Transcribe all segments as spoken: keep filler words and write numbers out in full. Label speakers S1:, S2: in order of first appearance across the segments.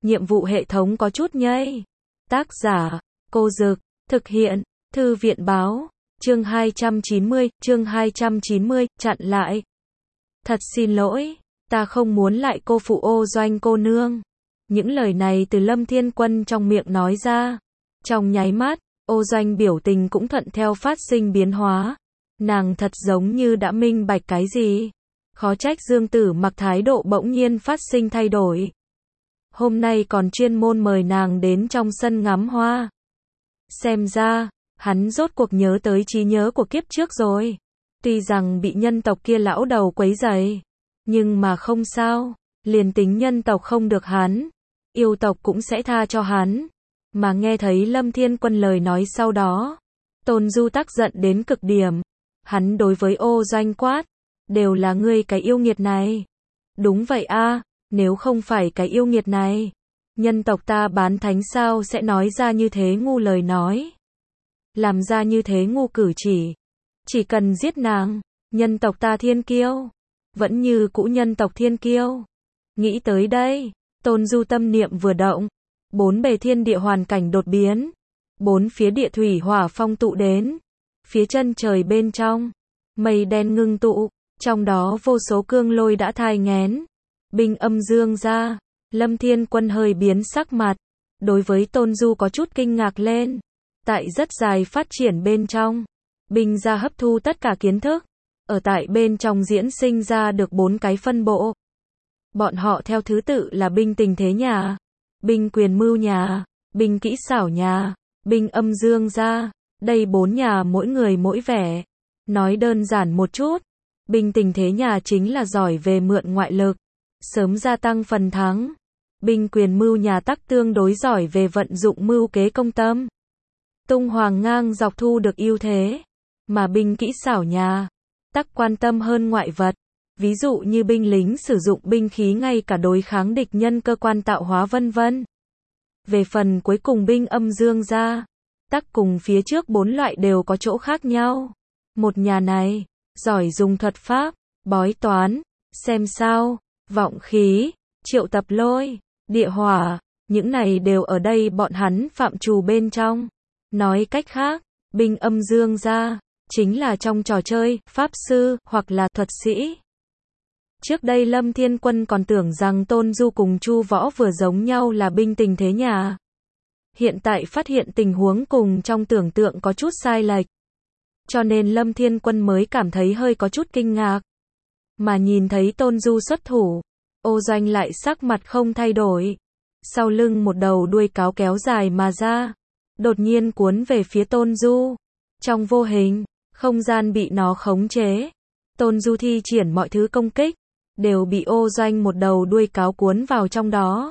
S1: nhiệm vụ hệ thống có chút nhây. Tác giả, Cô Dực, thực hiện, Thư viện báo, chương hai trăm chín mươi, chương hai trăm chín mươi, chặn lại. Thật xin lỗi, ta không muốn lại cô phụ Ô Doanh cô nương. Những lời này từ Lâm Thiên Quân trong miệng nói ra. Trong nháy mắt, Ô Doanh biểu tình cũng thuận theo phát sinh biến hóa. Nàng thật giống như đã minh bạch cái gì. Khó trách Dương Tử Mặc thái độ bỗng nhiên phát sinh thay đổi. Hôm nay còn chuyên môn mời nàng đến trong sân ngắm hoa. Xem ra, hắn rốt cuộc nhớ tới trí nhớ của kiếp trước rồi. Tuy rằng bị nhân tộc kia lão đầu quấy rầy, nhưng mà không sao, liền tính nhân tộc không được hắn, yêu tộc cũng sẽ tha cho hắn. Mà nghe thấy Lâm Thiên Quân lời nói sau đó, Tôn Du Tắc giận đến cực điểm. Hắn đối với Ô Doanh quát, đều là ngươi cái yêu nghiệt này. Đúng vậy a, nếu không phải cái yêu nghiệt này, nhân tộc ta bán thánh sao sẽ nói ra như thế ngu lời nói, làm ra như thế ngu cử chỉ. Chỉ cần giết nàng, nhân tộc ta thiên kiêu, vẫn như cũ nhân tộc thiên kiêu. Nghĩ tới đây, Tôn Du tâm niệm vừa động, bốn bề thiên địa hoàn cảnh đột biến, bốn phía địa thủy hỏa phong tụ đến, phía chân trời bên trong, mây đen ngưng tụ, trong đó vô số cương lôi đã thai nghén, binh âm dương ra. Lâm Thiên Quân hơi biến sắc mặt, đối với Tôn Du có chút kinh ngạc lên. Tại rất dài phát triển bên trong, binh gia hấp thu tất cả kiến thức, ở tại bên trong diễn sinh ra được bốn cái phân bộ. Bọn họ theo thứ tự là binh tình thế nhà, binh quyền mưu nhà, binh kỹ xảo nhà, binh âm dương gia. Đây bốn nhà mỗi người mỗi vẻ. Nói đơn giản một chút, binh tình thế nhà chính là giỏi về mượn ngoại lực, sớm gia tăng phần thắng. Binh quyền mưu nhà tắc tương đối giỏi về vận dụng mưu kế công tâm, tung hoàng ngang dọc thu được ưu thế. Mà binh kỹ xảo nhà tắc quan tâm hơn ngoại vật, ví dụ như binh lính sử dụng binh khí ngay cả đối kháng địch nhân cơ quan tạo hóa vân vân. Về phần cuối cùng binh âm dương gia, tắc cùng phía trước bốn loại đều có chỗ khác nhau. Một nhà này, giỏi dùng thuật pháp, bói toán, xem sao, vọng khí, triệu tập lôi, địa hỏa, những này đều ở đây bọn hắn phạm trù bên trong. Nói cách khác, binh âm dương gia chính là trong trò chơi, pháp sư, hoặc là thuật sĩ. Trước đây Lâm Thiên Quân còn tưởng rằng Tôn Du cùng Chu Võ vừa giống nhau là binh tình thế nhà. Hiện tại phát hiện tình huống cùng trong tưởng tượng có chút sai lệch, cho nên Lâm Thiên Quân mới cảm thấy hơi có chút kinh ngạc. Mà nhìn thấy Tôn Du xuất thủ, Ô Doanh lại sắc mặt không thay đổi. Sau lưng một đầu đuôi cáo kéo dài mà ra, đột nhiên cuốn về phía Tôn Du. Trong vô hình, không gian bị nó khống chế. Tôn Du thi triển mọi thứ công kích, đều bị Ô Doanh một đầu đuôi cáo cuốn vào trong đó.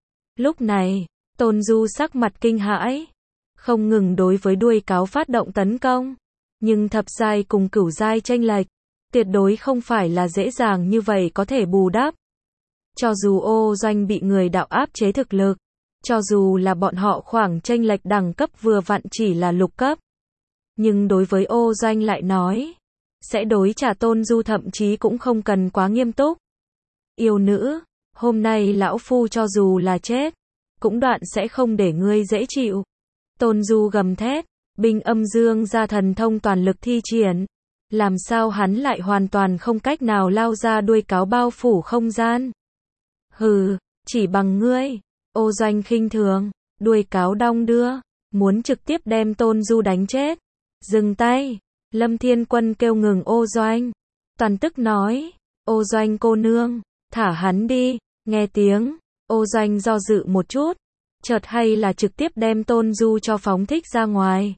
S1: Lúc này, Tôn Du sắc mặt kinh hãi, không ngừng đối với đuôi cáo phát động tấn công. Nhưng thập giai cùng cửu giai chênh lệch, tuyệt đối không phải là dễ dàng như vậy có thể bù đắp. Cho dù Ô Doanh bị người đạo áp chế thực lực, cho dù là bọn họ khoảng chênh lệch đẳng cấp vừa vặn chỉ là lục cấp, nhưng đối với Ô Doanh lại nói, sẽ đối trả Tôn Du thậm chí cũng không cần quá nghiêm túc. Yêu nữ, hôm nay lão phu cho dù là chết, cũng đoạn sẽ không để ngươi dễ chịu. Tôn Du gầm thét, binh âm dương gia thần thông toàn lực thi triển. Làm sao hắn lại hoàn toàn không cách nào lao ra đuôi cáo bao phủ không gian? Hừ, chỉ bằng ngươi. Ô Doanh khinh thường, đuôi cáo đong đưa, muốn trực tiếp đem Tôn Du đánh chết. Dừng tay. Lâm Thiên Quân kêu ngừng Ô Doanh. Toàn tức nói, Ô Doanh cô nương, thả hắn đi. Nghe tiếng, Ô Doanh do dự một chút, chợt hay là trực tiếp đem Tôn Du cho phóng thích ra ngoài.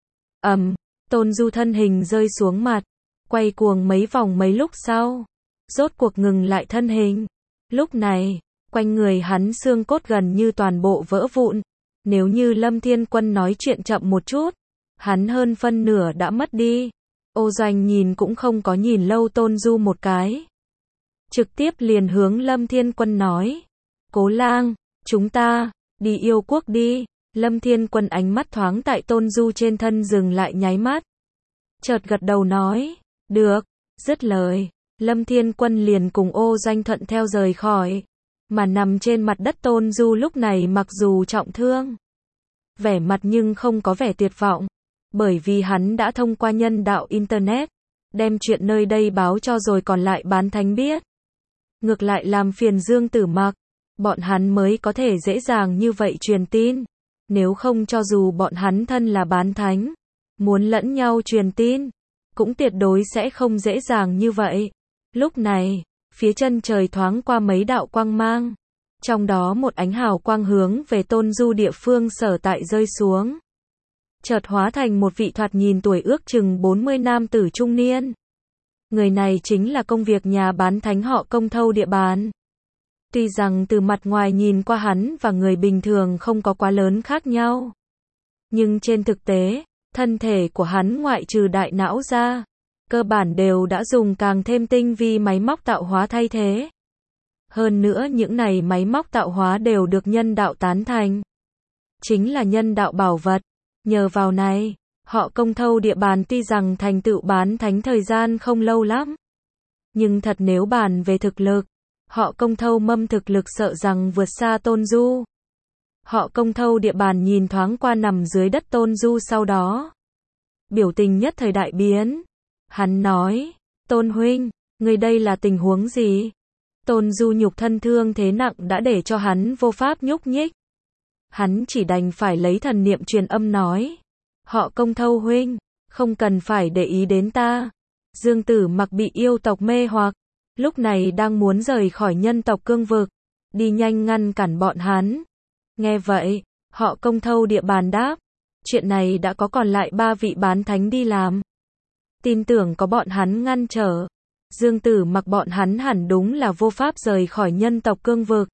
S1: Ầm, um, Tôn Du thân hình rơi xuống mặt, quay cuồng mấy vòng mấy lúc sau, rốt cuộc ngừng lại thân hình. Lúc này, quanh người hắn xương cốt gần như toàn bộ vỡ vụn. Nếu như Lâm Thiên Quân nói chuyện chậm một chút, hắn hơn phân nửa đã mất đi. Ô Doanh nhìn cũng không có nhìn lâu Tôn Du một cái, trực tiếp liền hướng Lâm Thiên Quân nói, Cố Lang, chúng ta đi yêu quốc đi. Lâm Thiên Quân ánh mắt thoáng tại Tôn Du trên thân dừng lại nháy mắt, chợt gật đầu nói, được. Dứt lời, Lâm Thiên Quân liền cùng Ô Doanh thuận theo rời khỏi. Mà nằm trên mặt đất Tôn Du lúc này mặc dù trọng thương, vẻ mặt nhưng không có vẻ tuyệt vọng, bởi vì hắn đã thông qua nhân đạo Internet, đem chuyện nơi đây báo cho rồi còn lại bán thánh biết. Ngược lại làm phiền Dương Tử Mặc, bọn hắn mới có thể dễ dàng như vậy truyền tin. Nếu không cho dù bọn hắn thân là bán thánh, muốn lẫn nhau truyền tin, cũng tuyệt đối sẽ không dễ dàng như vậy. Lúc này, phía chân trời thoáng qua mấy đạo quang mang. Trong đó một ánh hào quang hướng về Tôn Du địa phương sở tại rơi xuống. Chợt hóa thành một vị thoạt nhìn tuổi ước chừng bốn mươi nam tử trung niên. Người này chính là công việc nhà bán thánh họ Công thâu địa bàn. Tuy rằng từ mặt ngoài nhìn qua hắn và người bình thường không có quá lớn khác nhau. Nhưng trên thực tế, thân thể của hắn ngoại trừ đại não ra, cơ bản đều đã dùng càng thêm tinh vi máy móc tạo hóa thay thế. Hơn nữa những này máy móc tạo hóa đều được nhân đạo tán thành. Chính là nhân đạo bảo vật. Nhờ vào này, họ Công thâu địa bàn tuy rằng thành tựu bán thánh thời gian không lâu lắm. Nhưng thật nếu bàn về thực lực, họ Công thâu mâm thực lực sợ rằng vượt xa Tôn Du. Họ Công thâu địa bàn nhìn thoáng qua nằm dưới đất Tôn Du sau đó. Biểu tình nhất thời đại biến. Hắn nói, Tôn huynh, người đây là tình huống gì? Tôn Du nhục thân thương thế nặng đã để cho hắn vô pháp nhúc nhích. Hắn chỉ đành phải lấy thần niệm truyền âm nói. Họ Công thâu huynh, không cần phải để ý đến ta. Dương Tử Mặc bị yêu tộc mê hoặc, lúc này đang muốn rời khỏi nhân tộc cương vực, đi nhanh ngăn cản bọn hắn. Nghe vậy, họ Công thâu địa bàn đáp, chuyện này đã có còn lại ba vị bán thánh đi làm. Tin tưởng có bọn hắn ngăn trở, Dương Tử Mặc bọn hắn hẳn đúng là vô pháp rời khỏi nhân tộc cương vực.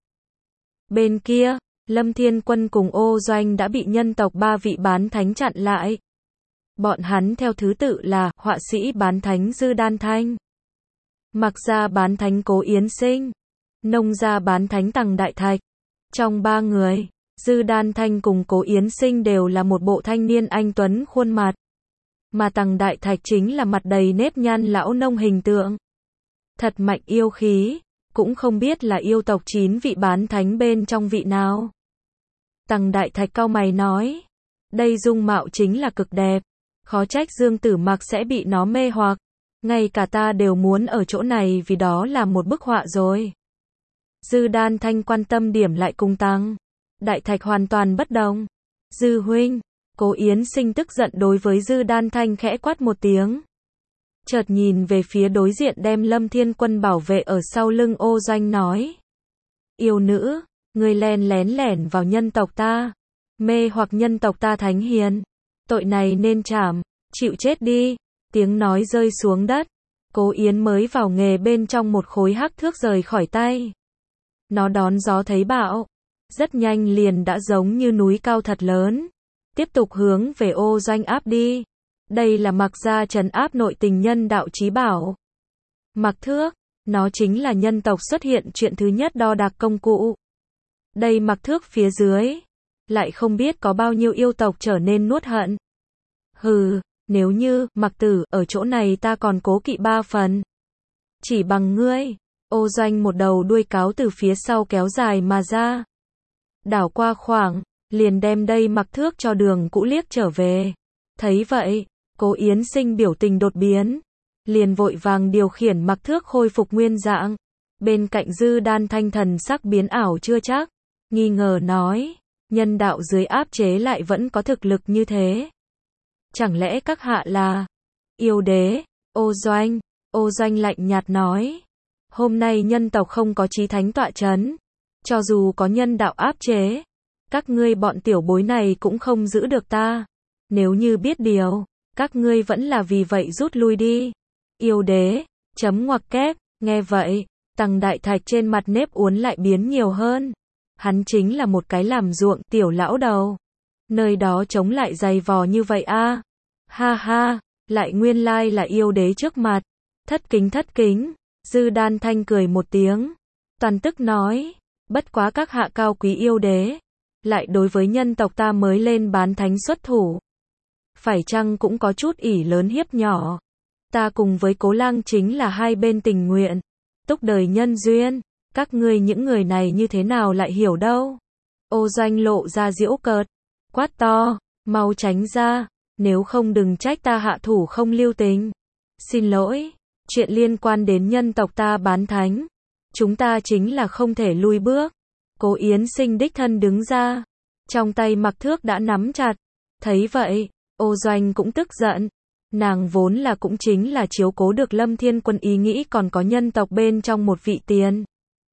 S1: Bên kia, Lâm Thiên Quân cùng Ô Doanh đã bị nhân tộc ba vị bán thánh chặn lại. Bọn hắn theo thứ tự là họa sĩ bán thánh Dư Đan Thanh, Mặc gia bán thánh Cố Yến Sinh, Nông gia bán thánh Tằng Đại Thạch. Trong ba người, Dư Đan Thanh cùng Cố Yến Sinh đều là một bộ thanh niên anh tuấn khuôn mặt. Mà Tằng Đại Thạch chính là mặt đầy nếp nhăn lão nông hình tượng. Thật mạnh yêu khí, cũng không biết là yêu tộc chín vị bán thánh bên trong vị nào. Tằng Đại Thạch cau mày nói, đây dung mạo chính là cực đẹp, khó trách Dương Tử Mặc sẽ bị nó mê hoặc, ngay cả ta đều muốn ở chỗ này vì đó là một bức họa rồi. Dư Đan Thanh quan tâm điểm lại cùng Tằng Đại Thạch hoàn toàn bất đồng. Dư huynh, Cố Yến Sinh tức giận đối với Dư Đan Thanh khẽ quát một tiếng. Chợt nhìn về phía đối diện đem Lâm Thiên Quân bảo vệ ở sau lưng Ô Doanh nói. Yêu nữ, ngươi len lén lẻn vào nhân tộc ta, mê hoặc nhân tộc ta thánh hiền. Tội này nên trảm, chịu chết đi. Tiếng nói rơi xuống đất. Cố Yến mới vào nghề bên trong một khối hắc thước rời khỏi tay. Nó đón gió thấy bão. Rất nhanh liền đã giống như núi cao thật lớn. Tiếp tục hướng về Ô Doanh áp đi. Đây là Mặc gia trấn áp nội tình nhân đạo chí bảo. Mặc thước, nó chính là nhân tộc xuất hiện chuyện thứ nhất đo đạc công cụ. Đây mặc thước phía dưới, lại không biết có bao nhiêu yêu tộc trở nên nuốt hận. Hừ, nếu như Mặc tử ở chỗ này ta còn cố kỵ ba phần. Chỉ bằng ngươi. Ô Doanh một đầu đuôi cáo từ phía sau kéo dài mà ra. Đảo qua khoảng, liền đem đây mặc thước cho đường cũ liếc trở về. Thấy vậy, Cố Yến Sinh biểu tình đột biến, liền vội vàng điều khiển mặc thước khôi phục nguyên dạng. Bên cạnh Dư Đan Thanh thần sắc biến ảo chưa chắc, nghi ngờ nói, nhân đạo dưới áp chế lại vẫn có thực lực như thế. Chẳng lẽ các hạ là yêu đế? Ô Doanh, Ô Doanh lạnh nhạt nói, hôm nay nhân tộc không có chí thánh tọa chấn, cho dù có nhân đạo áp chế, các ngươi bọn tiểu bối này cũng không giữ được ta. Nếu như biết điều, các ngươi vẫn là vì vậy rút lui đi. Yêu đế, chấm ngoặc kép, nghe vậy, Tằng Đại Thạch trên mặt nếp uốn lại biến nhiều hơn. Hắn chính là một cái làm ruộng tiểu lão đầu. Nơi đó chống lại dày vò như vậy a à? Ha ha, lại nguyên lai là yêu đế trước mặt. Thất kính thất kính, Dư Đan Thanh cười một tiếng. Toàn tức nói, bất quá các hạ cao quý yêu đế, lại đối với nhân tộc ta mới lên bán thánh xuất thủ. Phải chăng cũng có chút ỷ lớn hiếp nhỏ. Ta cùng với Cố Lang chính là hai bên tình nguyện, túc đời nhân duyên. Các ngươi những người này như thế nào lại hiểu đâu? Ô Doanh lộ ra giễu cợt, quát to, mau tránh ra, nếu không đừng trách ta hạ thủ không lưu tình. Xin lỗi, chuyện liên quan đến nhân tộc ta Bán Thánh, chúng ta chính là không thể lui bước. Cố Yến Sinh đích thân đứng ra, trong tay mặc thước đã nắm chặt. Thấy vậy, Ô Doanh cũng tức giận. Nàng vốn là cũng chính là chiếu cố được Lâm Thiên Quân, ý nghĩ còn có nhân tộc bên trong một vị tiền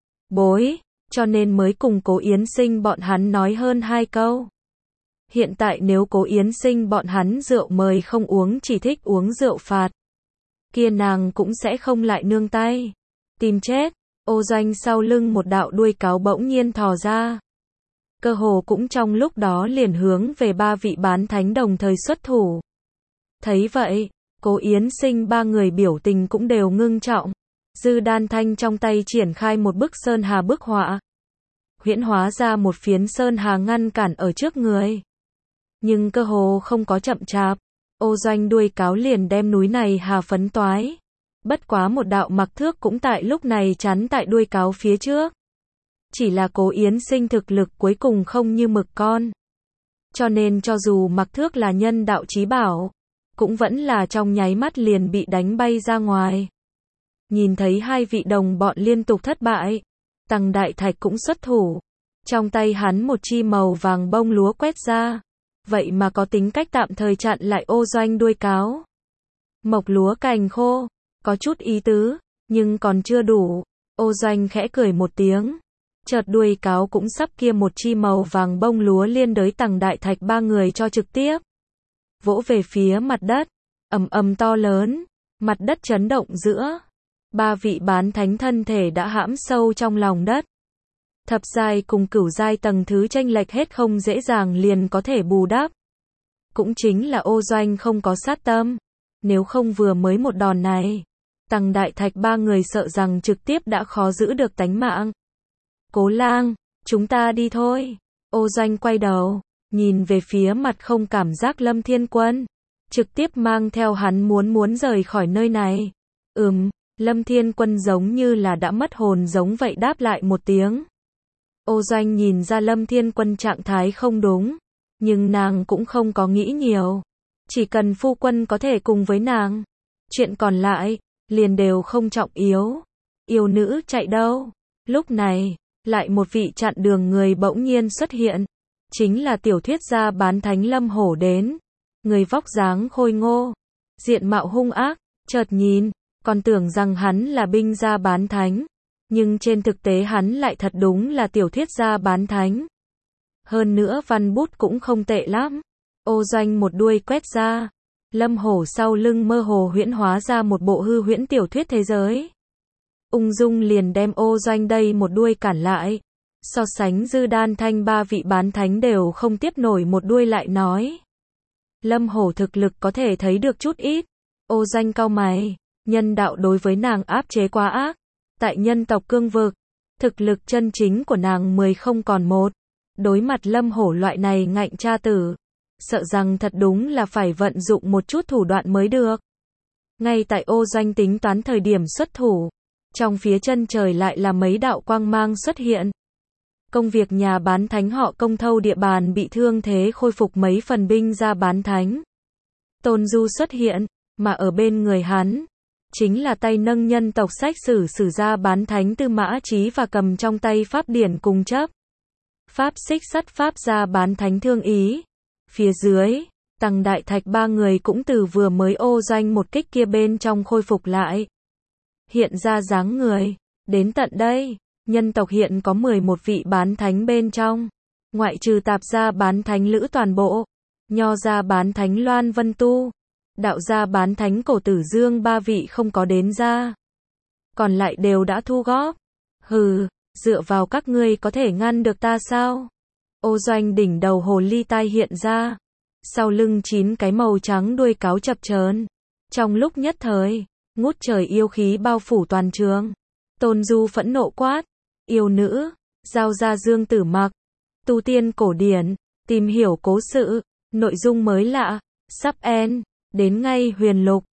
S1: bối, cho nên mới cùng Cố Yến Sinh bọn hắn nói hơn hai câu. Hiện tại nếu Cố Yến Sinh bọn hắn rượu mời không uống, chỉ thích uống rượu phạt, kia nàng cũng sẽ không lại nương tay. Tìm chết. Ô Doanh sau lưng một đạo đuôi cáo bỗng nhiên thò ra. Cơ hồ cũng trong lúc đó liền hướng về ba vị Bán Thánh đồng thời xuất thủ. Thấy vậy, Cố Yến Sinh ba người biểu tình cũng đều ngưng trọng. Dư Đan Thanh trong tay triển khai một bức sơn hà bức họa, huyễn hóa ra một phiến sơn hà ngăn cản ở trước người. Nhưng cơ hồ không có chậm chạp, Ô Doanh đuôi cáo liền đem núi này hà phấn toái. Bất quá một đạo mặc thước cũng tại lúc này chắn tại đuôi cáo phía trước. Chỉ là Cố Yến Sinh thực lực cuối cùng không như mực con, cho nên cho dù mặc thước là nhân đạo chí bảo, cũng vẫn là trong nháy mắt liền bị đánh bay ra ngoài. Nhìn thấy hai vị đồng bọn liên tục thất bại, Tằng Đại Thạch cũng xuất thủ. Trong tay hắn một chi màu vàng bông lúa quét ra, vậy mà có tính cách tạm thời chặn lại Ô Doanh đuôi cáo. Mộc lúa cành khô, có chút ý tứ, nhưng còn chưa đủ. Ô Doanh khẽ cười một tiếng, chợt đuôi cáo cũng sắp kia một chi màu vàng bông lúa liên đới Tằng Đại Thạch ba người cho trực tiếp vỗ về phía mặt đất, ầm ầm to lớn, mặt đất chấn động giữa. Ba vị Bán Thánh thân thể đã hãm sâu trong lòng đất. Thập giai cùng cửu giai tầng thứ chênh lệch hết không dễ dàng liền có thể bù đắp. Cũng chính là Ô Doanh không có sát tâm, nếu không vừa mới một đòn này, Tằng Đại Thạch ba người sợ rằng trực tiếp đã khó giữ được tánh mạng. Cố Lang, chúng ta đi thôi. Ô Doanh quay đầu, nhìn về phía mặt không cảm giác Lâm Thiên Quân, trực tiếp mang theo hắn muốn muốn rời khỏi nơi này. Ừm, Lâm Thiên Quân giống như là đã mất hồn giống vậy đáp lại một tiếng. Ô Doanh nhìn ra Lâm Thiên Quân trạng thái không đúng, nhưng nàng cũng không có nghĩ nhiều. Chỉ cần phu quân có thể cùng với nàng, chuyện còn lại, liền đều không trọng yếu. Yêu nữ chạy đâu? Lúc này, lại một vị chặn đường người bỗng nhiên xuất hiện. Chính là tiểu thuyết gia Bán Thánh Lâm Hổ đến. Người vóc dáng khôi ngô, diện mạo hung ác, chợt nhìn, còn tưởng rằng hắn là binh gia Bán Thánh. Nhưng trên thực tế hắn lại thật đúng là tiểu thuyết gia Bán Thánh. Hơn nữa văn bút cũng không tệ lắm. Ô Doanh một đuôi quét ra, Lâm Hổ sau lưng mơ hồ huyễn hóa ra một bộ hư huyễn tiểu thuyết thế giới. Ung dung liền đem Ô Doanh đây một đuôi cản lại. So sánh Dư Đan Thanh ba vị Bán Thánh đều không tiếp nổi một đuôi lại nói. Lâm Hổ thực lực có thể thấy được chút ít. Ô Doanh cau mày, nhân đạo đối với nàng áp chế quá ác. Tại nhân tộc cương vực, thực lực chân chính của nàng mười không còn một. Đối mặt Lâm Hổ loại này ngạnh cha tử, sợ rằng thật đúng là phải vận dụng một chút thủ đoạn mới được. Ngay tại Ô Doanh tính toán thời điểm xuất thủ, trong phía chân trời lại là mấy đạo quang mang xuất hiện. Công việc nhà Bán Thánh họ Công thâu địa bàn bị thương thế khôi phục mấy phần binh gia Bán Thánh. Tôn Du xuất hiện, mà ở bên người hắn, chính là tay nâng nhân tộc sách sử sử gia Bán Thánh Tư Mã Chí và cầm trong tay pháp điển cùng chấp. Pháp xích sắt pháp gia Bán Thánh Thương Ý. Phía dưới, Tằng Đại Thạch ba người cũng từ vừa mới Ô Doanh một kích kia bên trong khôi phục lại. Hiện ra dáng người, đến tận đây, nhân tộc hiện có mười một vị Bán Thánh bên trong. Ngoại trừ Tạp gia Bán Thánh Lữ Toàn Bộ, Nho gia Bán Thánh Loan Vân Tu, Đạo gia Bán Thánh Cổ Tử Dương ba vị không có đến ra. Còn lại đều đã thu góp. Hừ, dựa vào các ngươi có thể ngăn được ta sao? Ô Doanh đỉnh đầu hồ ly tai hiện ra. Sau lưng chín cái màu trắng đuôi cáo chập chờn. Trong lúc nhất thời, ngút trời yêu khí bao phủ toàn trường. Tôn Du phẫn nộ quát. Yêu nữ, giao ra Dương Tử Mặc. Tu tiên cổ điển, tìm hiểu cố sự, nội dung mới lạ, sắp end, đến ngay huyền lục.